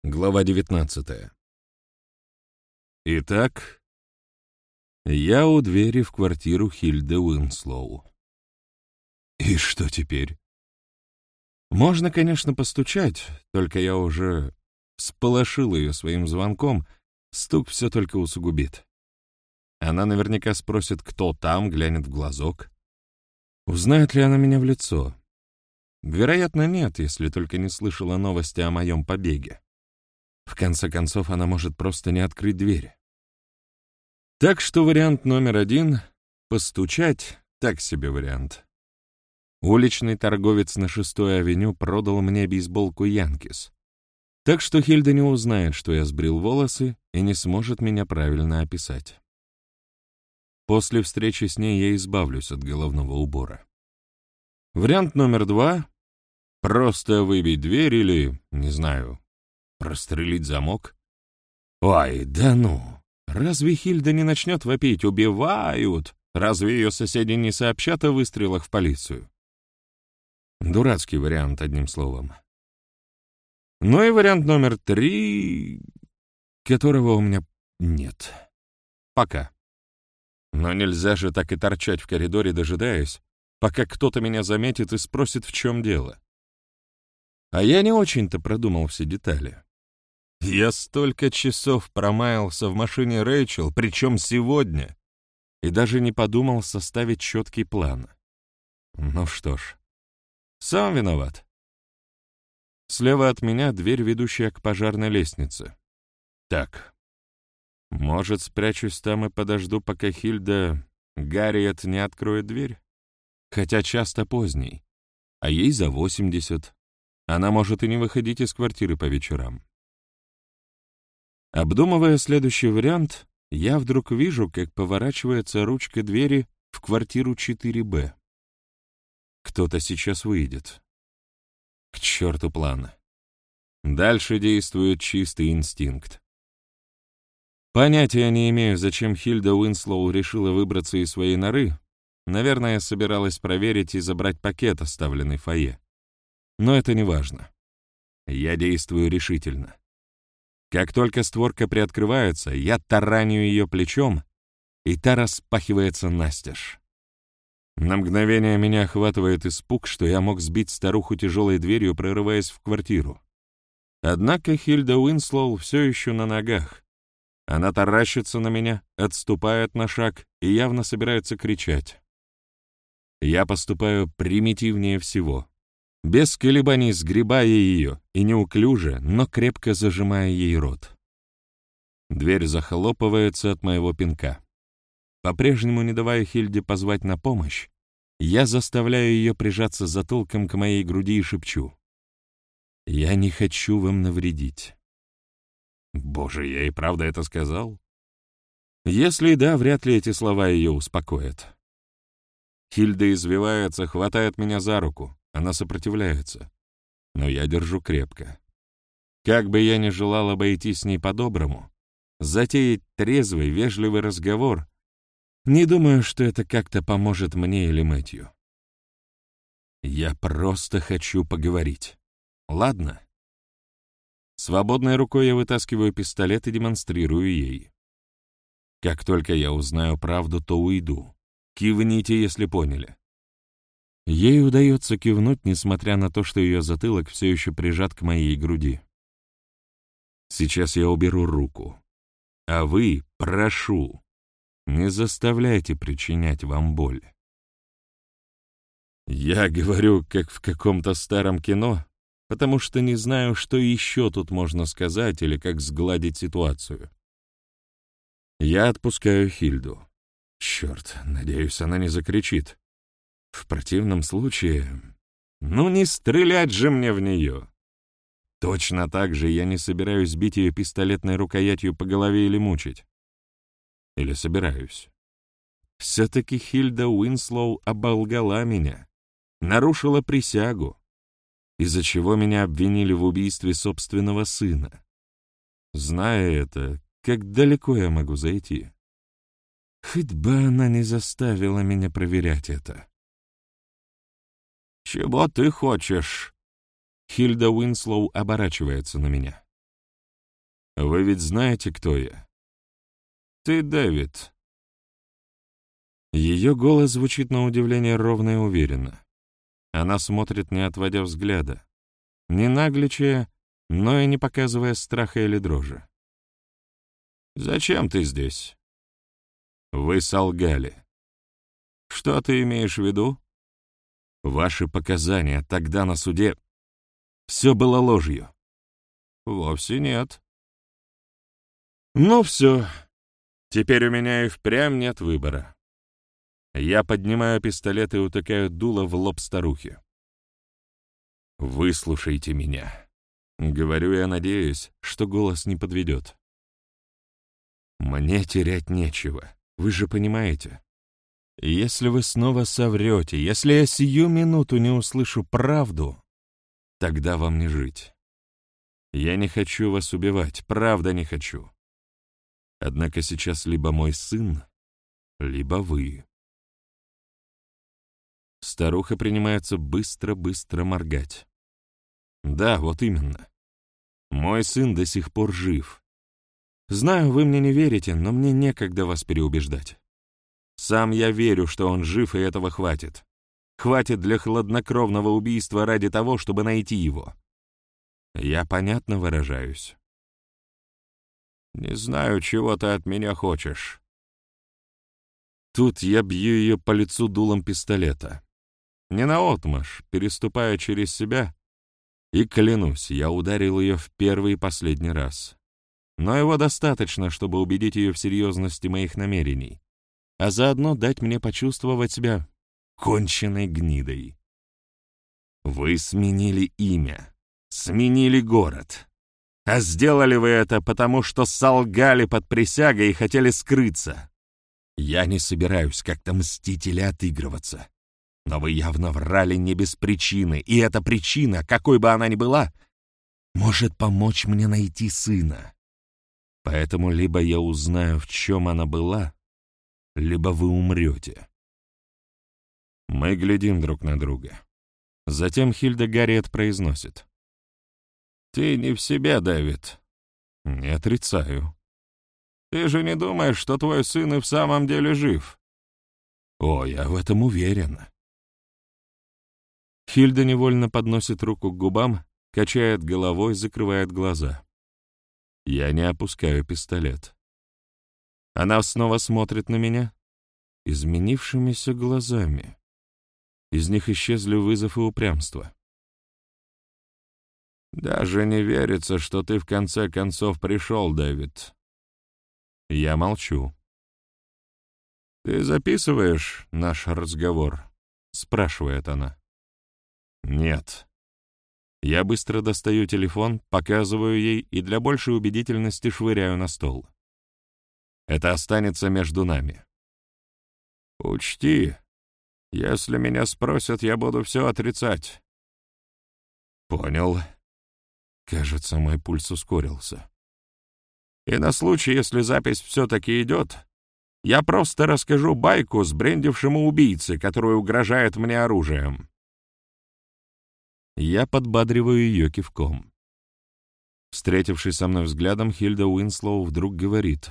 Глава 19. Итак, я у двери в квартиру Хильды Уинслоу. И что теперь? Можно, конечно, постучать, только я уже всполошил ее своим звонком, стук все только усугубит. Она наверняка спросит, кто там, глянет в глазок. Узнает ли она меня в лицо? Вероятно, нет, если только не слышала новости о моем побеге. В конце концов, она может просто не открыть дверь. Так что вариант номер один — постучать — так себе вариант. Уличный торговец на 6-й авеню продал мне бейсболку «Янкис», так что Хильда не узнает, что я сбрил волосы, и не сможет меня правильно описать. После встречи с ней я избавлюсь от головного убора. Вариант номер два — просто выбить дверь или, не знаю, прострелить замок? Ой, да ну! Разве Хильда не начнет вопить «убивают»? Разве ее соседи не сообщат о выстрелах в полицию? Дурацкий вариант, одним словом. Ну и вариант номер три, которого у меня нет. Пока. Но нельзя же так и торчать в коридоре, дожидаясь, пока кто-то меня заметит и спросит, в чем дело. А я не очень-то продумал все детали. Я столько часов промаялся в машине Рэйчел, причем сегодня, и даже не подумал составить четкий план. Ну что ж, сам виноват. Слева от меня дверь, ведущая к пожарной лестнице. Так, может, спрячусь там и подожду, пока Хильда Гарриет не откроет дверь? Хотя часто поздний, а ей за 80. Она может и не выходить из квартиры по вечерам. Обдумывая следующий вариант, я вдруг вижу, как поворачивается ручка двери в квартиру 4Б. Кто-то сейчас выйдет. К черту план. Дальше действует чистый инстинкт. Понятия не имею, зачем Хильда Уинслоу решила выбраться из своей норы. Наверное, собиралась проверить и забрать пакет, оставленный в фойе. Но это не важно. Я действую решительно. Как только створка приоткрывается, я тараню ее плечом, и та распахивается настежь. На мгновение меня охватывает испуг, что я мог сбить старуху тяжелой дверью, прорываясь в квартиру. Однако Хильда Уинслоу все еще на ногах. Она таращится на меня, отступает на шаг и явно собирается кричать. Я поступаю примитивнее всего. Без колебаний сгребая ее и неуклюже, но крепко зажимая ей рот. Дверь захлопывается от моего пинка. По-прежнему не давая Хильде позвать на помощь, я заставляю ее прижаться затылком к моей груди и шепчу: «Я не хочу вам навредить». Боже, я и правда это сказал? Если да, вряд ли эти слова ее успокоят. Хильда извивается, хватает меня за руку. Она сопротивляется, но я держу крепко. Как бы я ни желал обойтись с ней по-доброму, затеять трезвый, вежливый разговор, не думаю, что это как-то поможет мне или Мэтью. Я просто хочу поговорить. Ладно? Свободной рукой я вытаскиваю пистолет и демонстрирую ей. Как только я узнаю правду, то уйду. Кивните, если поняли. Ей удается кивнуть, несмотря на то, что ее затылок все еще прижат к моей груди. Сейчас я уберу руку. А вы, прошу, не заставляйте причинять вам боль. Я говорю, как в каком-то старом кино, потому что не знаю, что еще тут можно сказать или как сгладить ситуацию. Я отпускаю Хильду. Черт, надеюсь, она не закричит. В противном случае... Ну не стрелять же мне в нее! Точно так же я не собираюсь бить ее пистолетной рукоятью по голове или мучить. Или собираюсь. Все-таки Хильда Уинслоу оболгала меня, нарушила присягу, из-за чего меня обвинили в убийстве собственного сына. Зная это, как далеко я могу зайти? Хоть бы она не заставила меня проверять это. «Чего ты хочешь?» Хильда Уинслоу оборачивается на меня. Вы ведь знаете, кто я? Ты Дэвид». Ее голос звучит на удивление ровно и уверенно. Она смотрит, не отводя взгляда, не нагличая, но и не показывая страха или дрожи. «Зачем ты здесь?» «Вы солгали». «Что ты имеешь в виду?» «Ваши показания тогда на суде... Все было ложью». «Вовсе нет». «Ну все, теперь у меня и впрямь нет выбора». Я поднимаю пистолет и утыкаю дуло в лоб старухи. «Выслушайте меня», — говорю я, надеюсь, что голос не подведет. «Мне терять нечего, вы же понимаете. Если вы снова соврете, если я сию минуту не услышу правду, тогда вам не жить. Я не хочу вас убивать, правда не хочу. Однако сейчас либо мой сын, либо вы». Старуха принимается быстро-быстро моргать. «Да, вот именно. Мой сын до сих пор жив. Знаю, вы мне не верите, но мне некогда вас переубеждать. Сам я верю, что он жив, и этого хватит. Хватит для хладнокровного убийства ради того, чтобы найти его. Я понятно выражаюсь?» «Не знаю, чего ты от меня хочешь». Тут я бью ее по лицу дулом пистолета. Не наотмашь, переступая через себя, и, клянусь, я ударил ее в первый и последний раз. Но его достаточно, чтобы убедить ее в серьезности моих намерений, а заодно дать мне почувствовать себя конченной гнидой. Вы сменили имя, сменили город. А сделали вы это потому, что солгали под присягой и хотели скрыться. Я не собираюсь как-то мстить или отыгрываться. Но вы явно врали не без причины, и эта причина, какой бы она ни была, может помочь мне найти сына. Поэтому либо я узнаю, в чем она была, либо вы умрете. Мы глядим друг на друга. Затем Хильда Гарриет произносит: «Ты не в себе, Дэвид». «Не отрицаю». «Ты же не думаешь, что твой сын и в самом деле жив?» «О, я в этом уверен». Хильда невольно подносит руку к губам, качает головой, закрывает глаза. Я не опускаю пистолет. Она снова смотрит на меня изменившимися глазами. Из них исчезли вызов и упрямство. «Даже не верится, что ты в конце концов пришел, Дэвид». Я молчу. «Ты записываешь наш разговор?» — спрашивает она. «Нет». Я быстро достаю телефон, показываю ей и для большей убедительности швыряю на стол. Это останется между нами. «Учти, если меня спросят, я буду все отрицать». «Понял». Кажется, мой пульс ускорился. «И на случай, если запись все-таки идет, я просто расскажу байку сбрендившему убийце, который угрожает мне оружием». Я подбадриваю ее кивком. Встретившись со мной взглядом, Хильда Уинслоу вдруг говорит: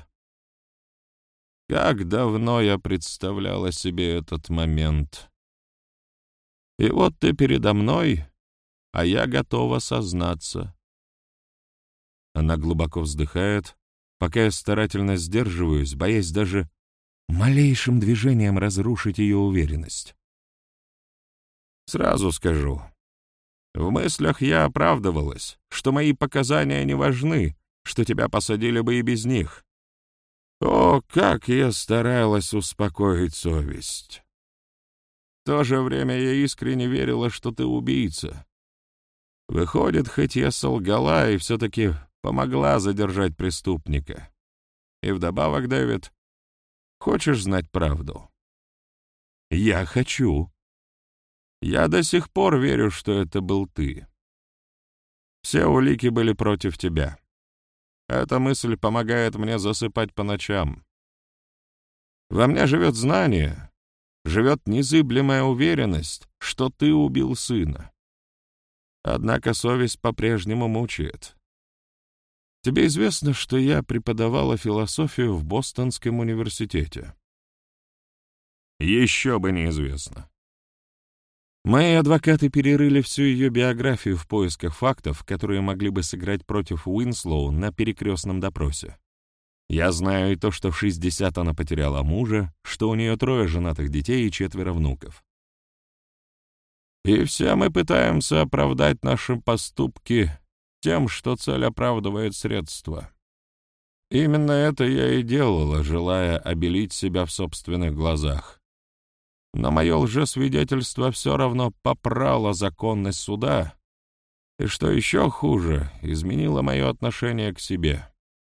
«Как давно я представляла себе этот момент. И вот ты передо мной, а я готова сознаться». Она глубоко вздыхает, пока я старательно сдерживаюсь, боясь даже малейшим движением разрушить ее уверенность. «Сразу скажу, в мыслях я оправдывалась, что мои показания не важны, что тебя посадили бы и без них. О, как я старалась успокоить совесть. В то же время я искренне верила, что ты убийца. Выходит, хоть я солгала и все-таки помогла задержать преступника. И вдобавок, Дэвид, хочешь знать правду?» «Я хочу». «Я до сих пор верю, что это был ты. Все улики были против тебя. Эта мысль помогает мне засыпать по ночам. Во мне живет знание, живет незыблемая уверенность, что ты убил сына. Однако совесть по-прежнему мучает. Тебе известно, что я преподавала философию в Бостонском университете? Еще бы неизвестно. Мои адвокаты перерыли всю ее биографию в поисках фактов, которые могли бы сыграть против Уинслоу на перекрестном допросе. Я знаю и то, что в 60 она потеряла мужа, что у нее 3 женатых детей и 4 внуков. И все мы пытаемся оправдать наши поступки тем, что цель оправдывает средства. Именно это я и делала, желая обелить себя в собственных глазах. Но мое лжесвидетельство все равно попрало законность суда, и, что еще хуже, изменило мое отношение к себе.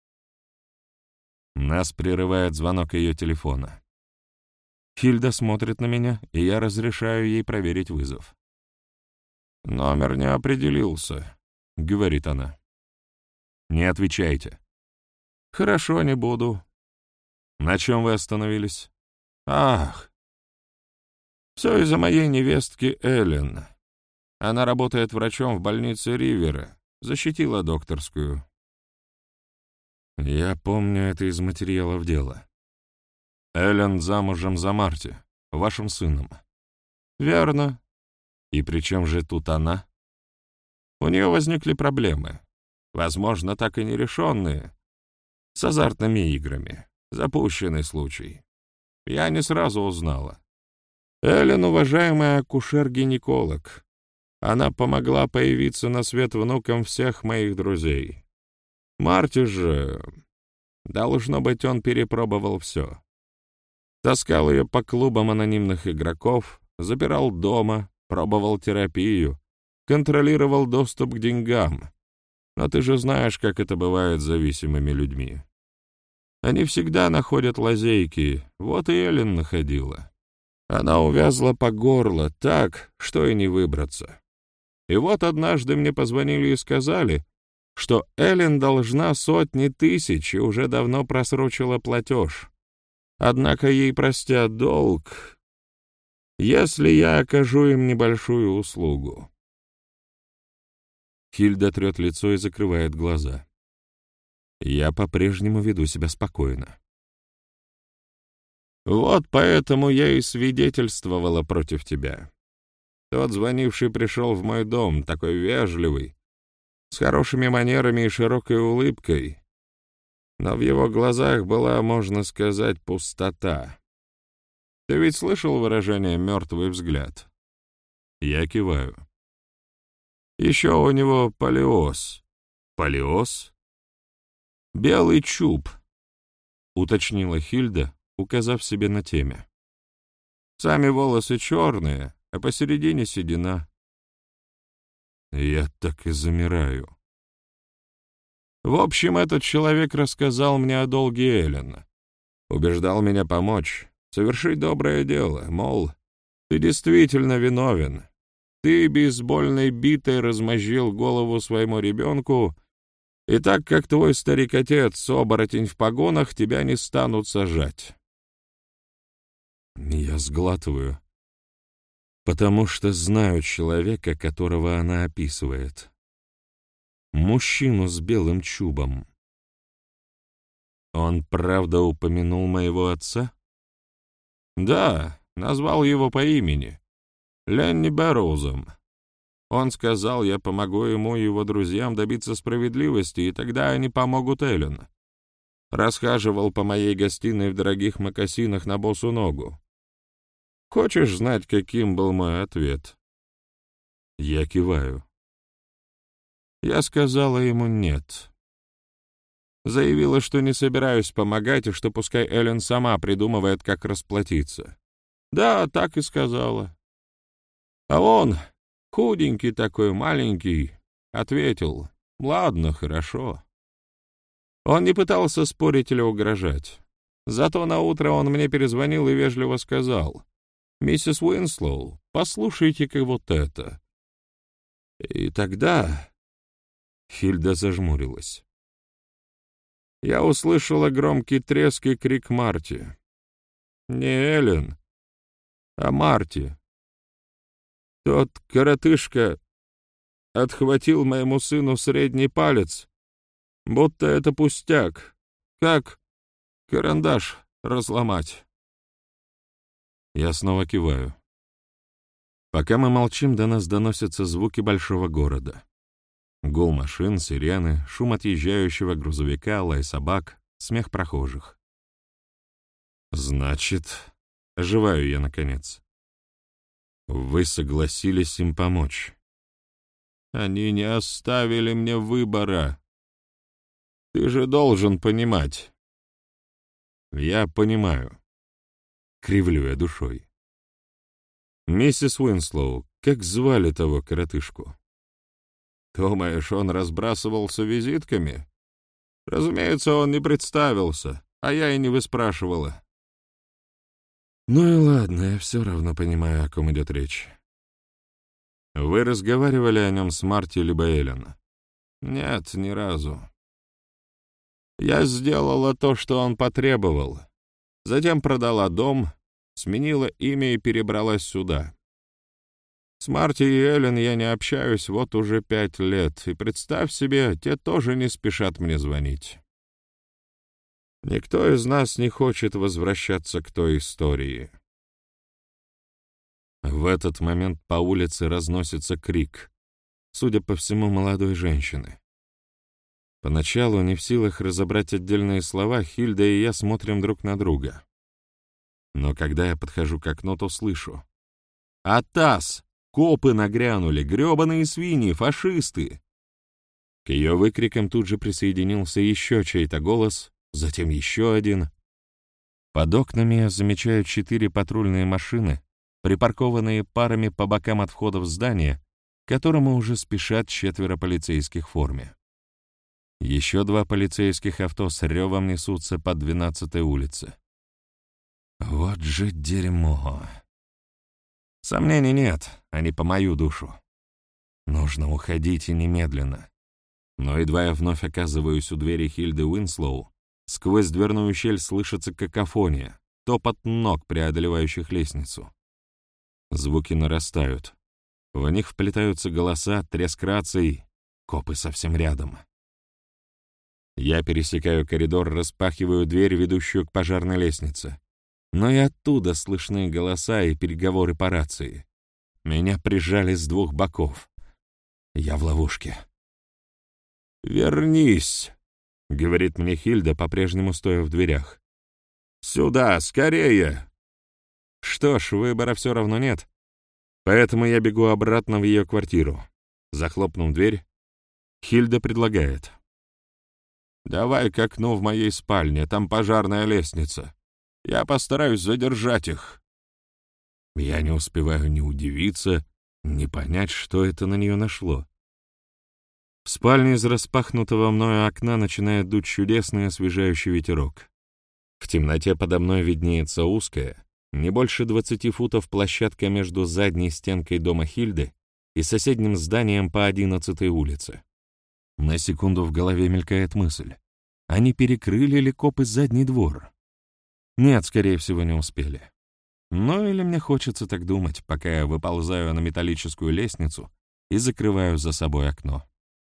Нас прерывает звонок ее телефона. Хильда смотрит на меня, и я разрешаю ей проверить вызов. «Номер не определился», — говорит она. «Не отвечайте». «Хорошо, не буду». «На чем вы остановились?» «Ах, все из-за моей невестки Эллен. Она работает врачом в больнице Ривера, защитила докторскую». «Я помню это из материалов дела. Эллен замужем за Марти, вашим сыном». «Верно. И при чем же тут она?» «У нее возникли проблемы, возможно, так и нерешенные, с азартными играми. Запущенный случай. Я не сразу узнала. Эллен — уважаемая акушер-гинеколог. Она помогла появиться на свет внукам всех моих друзей. Марти же... Должно быть, он перепробовал все. Таскал ее по клубам анонимных игроков, запирал дома, пробовал терапию, контролировал доступ к деньгам. Но ты же знаешь, как это бывает с зависимыми людьми. Они всегда находят лазейки, вот и Эллен находила. Она увязла по горло так, что и не выбраться. И вот однажды мне позвонили и сказали, что Эллен должна сотни тысяч и уже давно просрочила платеж. Однако ей простят долг, если я окажу им небольшую услугу. Хильда трет лицо и закрывает глаза. Я по-прежнему веду себя спокойно. Вот поэтому я и свидетельствовала против тебя. Тот звонивший пришел в мой дом, такой вежливый, с хорошими манерами и широкой улыбкой, но в его глазах была, можно сказать, пустота. Ты ведь слышал выражение «мертвый взгляд»? Я киваю. Еще у него полиоз. Полиоз? Белый чуб, уточнила Хильда, указав себе на теме. Сами волосы черные, а посередине седина. Я так и замираю. В общем, этот человек рассказал мне о долге Эллен. Убеждал меня помочь, совершить доброе дело, мол, ты действительно виновен. Ты бейсбольной битой размозжил голову своему ребенку, и так как твой старик-отец, оборотень в погонах, тебя не станут сажать. Я сглатываю, потому что знаю человека, которого она описывает. Мужчину с белым чубом. Он правда упомянул моего отца? Да, назвал его по имени. Ленни Бэрроузом. Он сказал, я помогу ему и его друзьям добиться справедливости, и тогда они помогут Эллен. Расхаживал по моей гостиной в дорогих мокасинах на босу ногу. Хочешь знать, каким был мой ответ? Я киваю. Я сказала ему «нет». Заявила, что не собираюсь помогать, и что пускай Эллен сама придумывает, как расплатиться. Да, так и сказала. А он, худенький такой, маленький, ответил «ладно, хорошо». Он не пытался спорить или угрожать. Зато наутро он мне перезвонил и вежливо сказал: «Миссис Уинслоу, послушайте-ка вот это». И тогда Хильда зажмурилась. Я услышала громкий треск и крик Марти. Не Эллен, а Марти. Тот коротышка отхватил моему сыну средний палец Будто это пустяк. Как карандаш разломать. Я снова киваю. Пока мы молчим, до нас доносятся звуки большого города. Гул машин, сирены, шум отъезжающего грузовика, лай собак, смех прохожих. Значит, оживаю я наконец. Вы согласились им помочь. Они не оставили мне выбора. Ты же должен понимать. Я понимаю. Кривлю я душой. Миссис Уинслоу, как звали того коротышку? Думаешь, он разбрасывался визитками? Разумеется, он не представился, а я и не выспрашивала. Ну и ладно, я все равно понимаю, о ком идет речь. Вы разговаривали о нем с Марти либо Эллен? Нет, ни разу. Я сделала то, что он потребовал. Затем продала дом, сменила имя и перебралась сюда. С Марти и Эллен я не общаюсь вот уже 5 лет, и, представь себе, те тоже не спешат мне звонить. Никто из нас не хочет возвращаться к той истории. В этот момент по улице разносится крик, судя по всему, молодой женщины. Поначалу, не в силах разобрать отдельные слова, Хильда и я смотрим друг на друга. Но когда я подхожу к окну, то слышу: «Атас! Копы нагрянули! Грёбаные свиньи! Фашисты!» К ее выкрикам тут же присоединился еще чей-то голос, затем еще один. Под окнами я замечаю 4 патрульные машины, припаркованные парами по бокам от входа в здание, к которому уже спешат 4 полицейских в форме. Еще 2 полицейских авто с ревом несутся по 12-й улице. Вот же дерьмо. Сомнений нет, они по мою душу. Нужно уходить и немедленно. Но едва я вновь оказываюсь у двери Хильды Уинслоу, сквозь дверную щель слышится какофония, топот ног, преодолевающих лестницу. Звуки нарастают. В них вплетаются голоса, треск раций. Копы совсем рядом. Я пересекаю коридор, распахиваю дверь, ведущую к пожарной лестнице. Но и оттуда слышны голоса и переговоры по рации. Меня прижали с 2 боков. Я в ловушке. «Вернись», — говорит мне Хильда, по-прежнему стоя в дверях. «Сюда, скорее!» Что ж, выбора все равно нет. Поэтому я бегу обратно в ее квартиру. Захлопнув дверь, Хильда предлагает: «Давай к окну в моей спальне, там пожарная лестница. Я постараюсь задержать их». Я не успеваю ни удивиться, ни понять, что это на нее нашло. В спальне из распахнутого мною окна начинает дуть чудесный освежающий ветерок. В темноте подо мной виднеется узкая, не больше 20 футов площадка между задней стенкой дома Хильды и соседним зданием по 11-й улице. На секунду в голове мелькает мысль: а не перекрыли ли копы задний двор? Нет, скорее всего, не успели. Ну или мне хочется так думать, пока я выползаю на металлическую лестницу и закрываю за собой окно.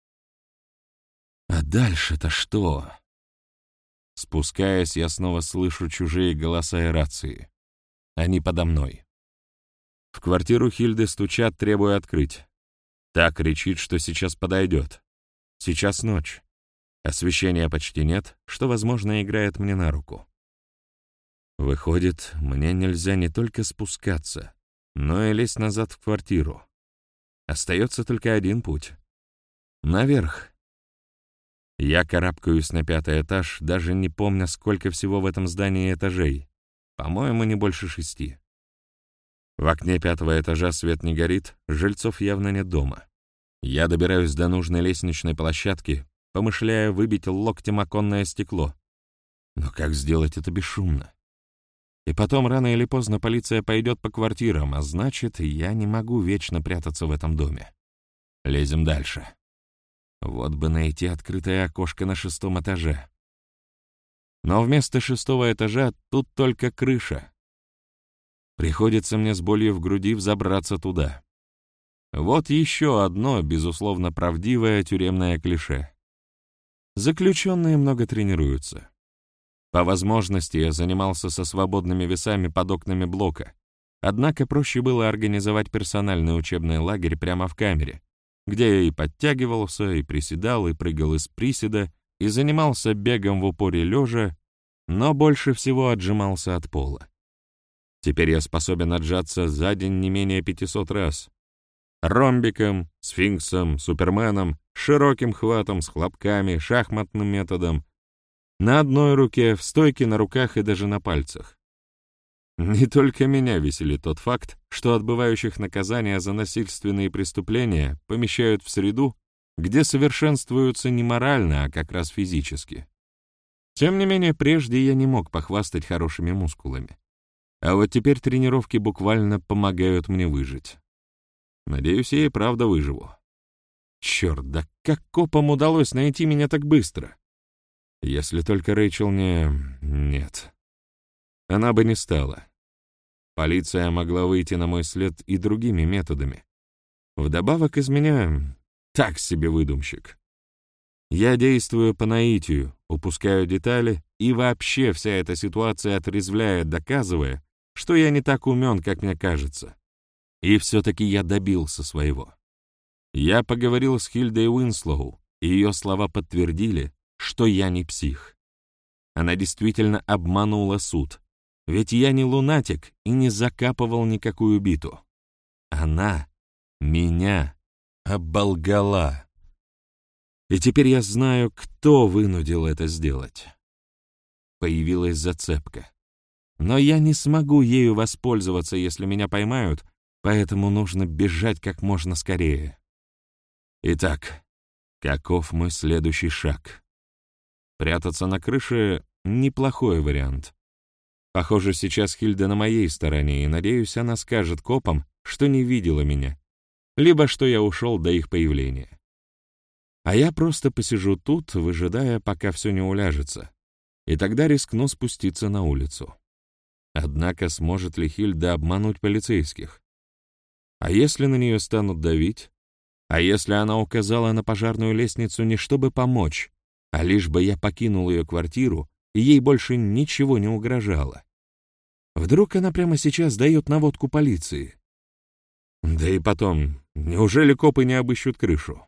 А дальше-то что? Спускаясь, я снова слышу чужие голоса и рации. Они подо мной. В квартиру Хильды стучат, требуя открыть. Та кричит, что сейчас подойдет. Сейчас ночь. Освещения почти нет, что, возможно, играет мне на руку. Выходит, мне нельзя не только спускаться, но и лезть назад в квартиру. Остается только один путь. Наверх. Я карабкаюсь на 5-й этаж, даже не помня, сколько всего в этом здании этажей. По-моему, не больше 6. В окне 5-го этажа свет не горит, жильцов явно нет дома. Я добираюсь до нужной лестничной площадки, помышляя выбить локтем оконное стекло. Но как сделать это бесшумно? И потом, рано или поздно, полиция пойдет по квартирам, а значит, я не могу вечно прятаться в этом доме. Лезем дальше. Вот бы найти открытое окошко на 6-м этаже. Но вместо 6-го этажа тут только крыша. Приходится мне с болью в груди взобраться туда. Вот еще одно, безусловно, правдивое тюремное клише. Заключенные много тренируются. По возможности я занимался со свободными весами под окнами блока, однако проще было организовать персональный учебный лагерь прямо в камере, где я и подтягивался, и приседал, и прыгал из приседа, и занимался бегом в упоре лежа, но больше всего отжимался от пола. Теперь я способен отжаться за день не менее 500 раз. Ромбиком, сфинксом, суперменом, широким хватом, с хлопками, шахматным методом. На одной руке, в стойке на руках и даже на пальцах. Не только меня веселит тот факт, что отбывающих наказания за насильственные преступления помещают в среду, где совершенствуются не морально, а как раз физически. Тем не менее, прежде я не мог похвастать хорошими мускулами. А вот теперь тренировки буквально помогают мне выжить. Надеюсь, я и правда выживу. Черт, да как копам удалось найти меня так быстро? Если только Рэйчел не... Нет. Она бы не стала. Полиция могла выйти на мой след и другими методами. Вдобавок из меня так себе выдумщик. Я действую по наитию, упускаю детали, и вообще вся эта ситуация отрезвляет, доказывая, что я не так умен, как мне кажется. И все-таки я добился своего. Я поговорил с Хильдой Уинслоу, и ее слова подтвердили, что я не псих. Она действительно обманула суд, ведь я не лунатик и не закапывал никакую биту. Она меня оболгала. И теперь я знаю, кто вынудил это сделать. Появилась зацепка. Но я не смогу ею воспользоваться, если меня поймают, поэтому нужно бежать как можно скорее. Итак, каков мой следующий шаг? Прятаться на крыше — неплохой вариант. Похоже, сейчас Хильда на моей стороне, и, надеюсь, она скажет копам, что не видела меня, либо что я ушел до их появления. А я просто посижу тут, выжидая, пока все не уляжется, и тогда рискну спуститься на улицу. Однако сможет ли Хильда обмануть полицейских? А если на нее станут давить? А если она указала на пожарную лестницу не чтобы помочь, а лишь бы я покинул ее квартиру, и ей больше ничего не угрожало? Вдруг она прямо сейчас дает наводку полиции? Да и потом, неужели копы не обыщут крышу?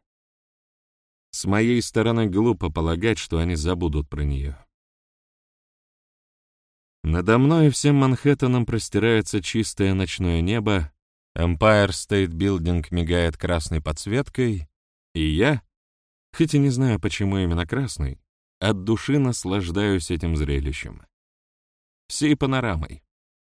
С моей стороны глупо полагать, что они забудут про нее. Надо мной всем Манхэттеном простирается чистое ночное небо, Empire State Building мигает красной подсветкой, и я, хоть и не знаю, почему именно красный, от души наслаждаюсь этим зрелищем. Всей панорамой.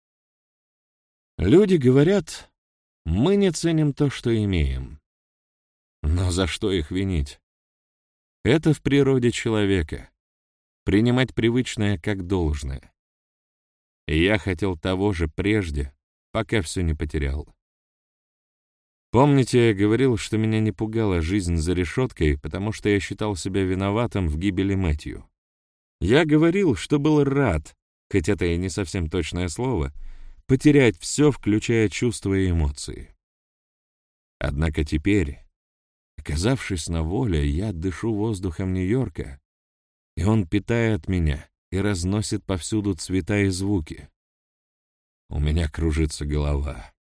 Люди говорят, мы не ценим то, что имеем. Но за что их винить? Это в природе человека — принимать привычное как должное. И я хотел того же прежде, пока все не потерял. Помните, я говорил, что меня не пугала жизнь за решеткой, потому что я считал себя виноватым в гибели Мэтью? Я говорил, что был рад, хоть это и не совсем точное слово, потерять все, включая чувства и эмоции. Однако теперь, оказавшись на воле, я дышу воздухом Нью-Йорка, и он питает меня и разносит повсюду цвета и звуки. У меня кружится голова.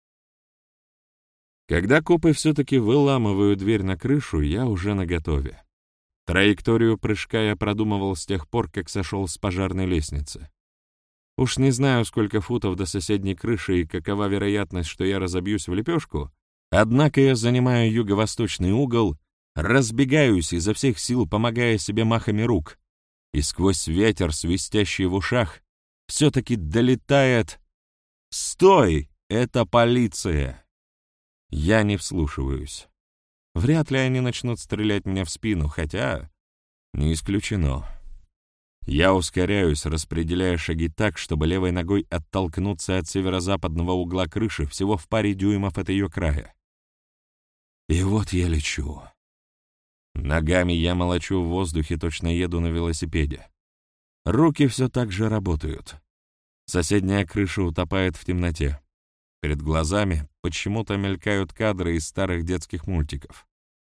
Когда копы все-таки выламывают дверь на крышу, я уже наготове. Траекторию прыжка я продумывал с тех пор, как сошел с пожарной лестницы. Уж не знаю, сколько футов до соседней крыши и какова вероятность, что я разобьюсь в лепешку, однако я занимаю юго-восточный угол, разбегаюсь изо всех сил, помогая себе махами рук, и сквозь ветер, свистящий в ушах, все-таки долетает: «Стой! Это полиция!» Я не вслушиваюсь. Вряд ли они начнут стрелять мне в спину, хотя не исключено. Я ускоряюсь, распределяя шаги так, чтобы левой ногой оттолкнуться от северо-западного угла крыши всего в паре дюймов от ее края. И вот я лечу. Ногами я молочу в воздухе, точно еду на велосипеде. Руки все так же работают. Соседняя крыша утопает в темноте. Перед глазами почему-то мелькают кадры из старых детских мультиков.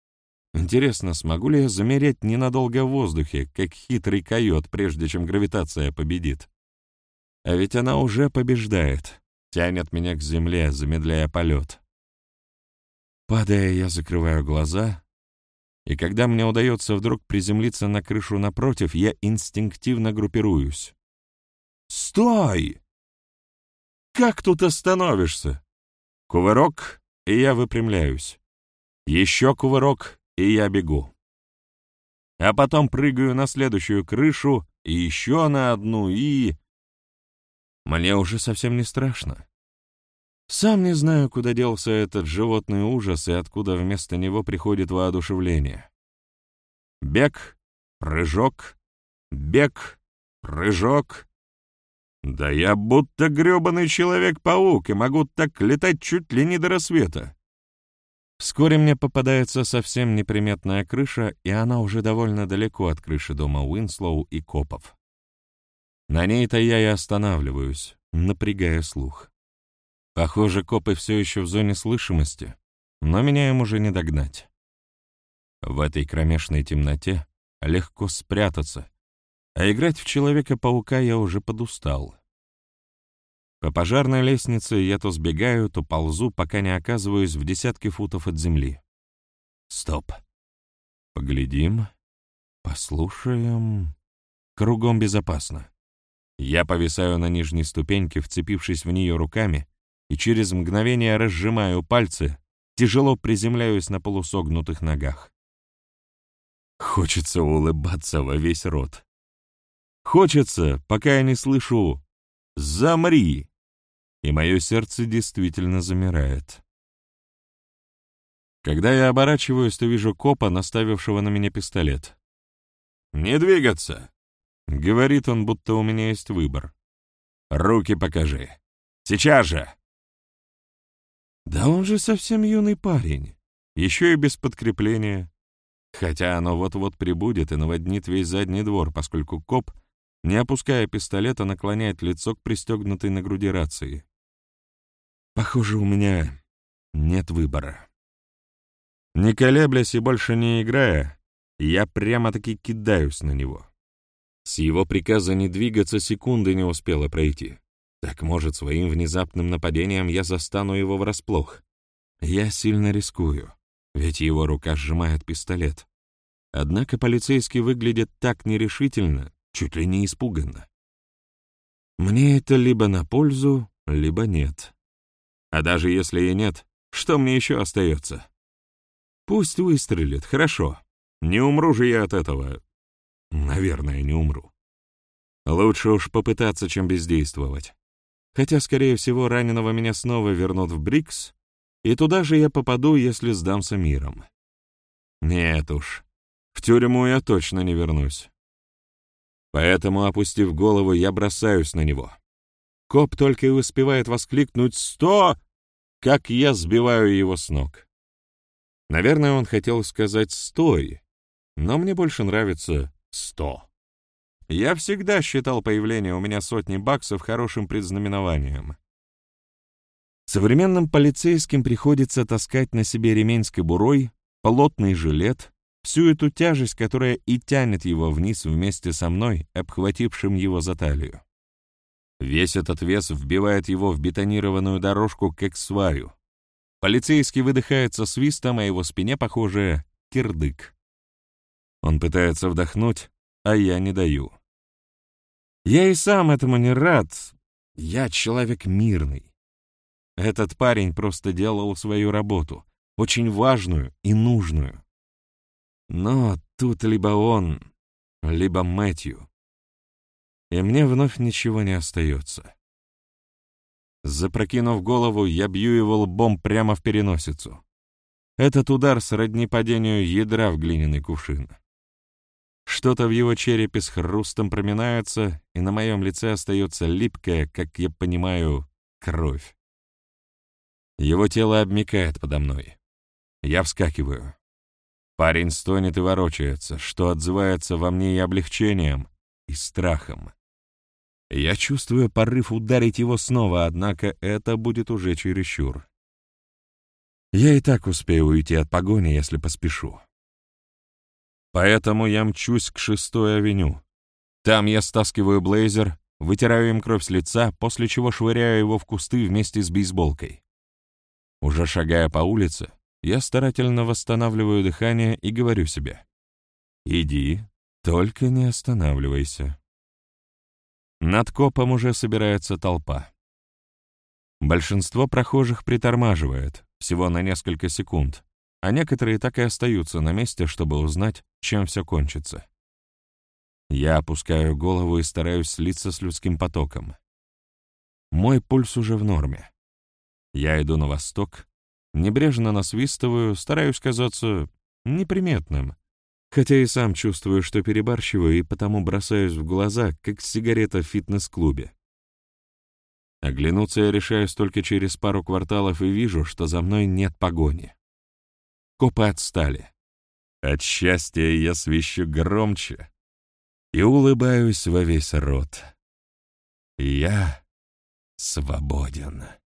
Интересно, смогу ли я замереть ненадолго в воздухе, как хитрый койот, прежде чем гравитация победит? А ведь она уже побеждает, тянет меня к земле, замедляя полет. Падая, я закрываю глаза, и когда мне удается вдруг приземлиться на крышу напротив, я инстинктивно группируюсь. «Стой! Как тут остановишься?» Кувырок, и я выпрямляюсь. Еще кувырок, и я бегу. А потом прыгаю на следующую крышу, и еще на одну, и... Мне уже совсем не страшно. Сам не знаю, куда делся этот животный ужас и откуда вместо него приходит воодушевление. Бег, прыжок, бег, прыжок. Да я будто грёбаный Человек-паук и могу так летать чуть ли не до рассвета. Вскоре мне попадается совсем неприметная крыша, и она уже довольно далеко от крыши дома Уинслоу и копов. На ней-то я и останавливаюсь, напрягая слух. Похоже, копы все еще в зоне слышимости, но меня им уже не догнать. В этой кромешной темноте легко спрятаться, а играть в Человека-паука я уже подустал. По пожарной лестнице я то сбегаю, то ползу, пока не оказываюсь в десятке футов от земли. Стоп. Поглядим, послушаем. Кругом безопасно. Я повисаю на нижней ступеньке, вцепившись в нее руками, и через мгновение разжимаю пальцы, тяжело приземляюсь на полусогнутых ногах. Хочется улыбаться во весь рот. Хочется, пока я не слышу «Замри!» И мое сердце действительно замирает. Когда я оборачиваюсь, то вижу копа, наставившего на меня пистолет. «Не двигаться!» — говорит он, будто у меня есть выбор. «Руки покажи! Сейчас же!» Да он же совсем юный парень, еще и без подкрепления. Хотя оно вот-вот прибудет и наводнит весь задний двор, поскольку коп, не опуская пистолета, наклоняет лицо к пристегнутой на груди рации. Похоже, у меня нет выбора. Не колеблясь и больше не играя, я прямо-таки кидаюсь на него. С его приказа не двигаться секунды не успела пройти. Так, может, своим внезапным нападением я застану его врасплох. Я сильно рискую, ведь его рука сжимает пистолет. Однако полицейский выглядит так нерешительно, чуть ли не испуганно. Мне это либо на пользу, либо нет. А даже если и нет, что мне еще остается? Пусть выстрелит, хорошо. Не умру же я от этого. Наверное, не умру. Лучше уж попытаться, чем бездействовать. Хотя, скорее всего, раненого меня снова вернут в Брикс, и туда же я попаду, если сдамся миром. Нет уж, в тюрьму я точно не вернусь. Поэтому, опустив голову, я бросаюсь на него. Коп только и успевает воскликнуть «Сто!», как я сбиваю его с ног. Наверное, он хотел сказать «Стой!», но мне больше нравится «100». Я всегда считал появление у меня сотни баксов хорошим предзнаменованием. Современным полицейским приходится таскать на себе ремень с кобурой, плотный жилет, всю эту тяжесть, которая и тянет его вниз вместе со мной, обхватившим его за талию. Весь этот вес вбивает его в бетонированную дорожку, как сваю. Полицейский выдыхает со свистом, а его спине, похоже, кирдык. Он пытается вдохнуть, а я не даю. Я и сам этому не рад. Я человек мирный. Этот парень просто делал свою работу, очень важную и нужную. Но тут либо он, либо Мэтью. И мне вновь ничего не остается. Запрокинув голову, я бью его лбом прямо в переносицу. Этот удар сродни падению ядра в глиняный кувшин. Что-то в его черепе с хрустом проминается, и на моем лице остается липкая, как я понимаю, кровь. Его тело обмякает подо мной. Я вскакиваю. Парень стонет и ворочается, что отзывается во мне и облегчением, и страхом. Я чувствую порыв ударить его снова, однако это будет уже чересчур. Я и так успею уйти от погони, если поспешу. Поэтому я мчусь к 6-й авеню. Там я стаскиваю блейзер, вытираю им кровь с лица, после чего швыряю его в кусты вместе с бейсболкой. Уже шагая по улице, я старательно восстанавливаю дыхание и говорю себе: «Иди, только не останавливайся». Над копом уже собирается толпа. Большинство прохожих притормаживает, всего на несколько секунд, а некоторые так и остаются на месте, чтобы узнать, чем все кончится. Я опускаю голову и стараюсь слиться с людским потоком. Мой пульс уже в норме. Я иду на восток, небрежно насвистываю, стараюсь казаться неприметным, хотя и сам чувствую, что перебарщиваю, и потому бросаюсь в глаза, как сигарета в фитнес-клубе. Оглянуться я решаюсь только через пару кварталов и вижу, что за мной нет погони. Копы отстали. От счастья я свищу громче и улыбаюсь во весь рот. Я свободен.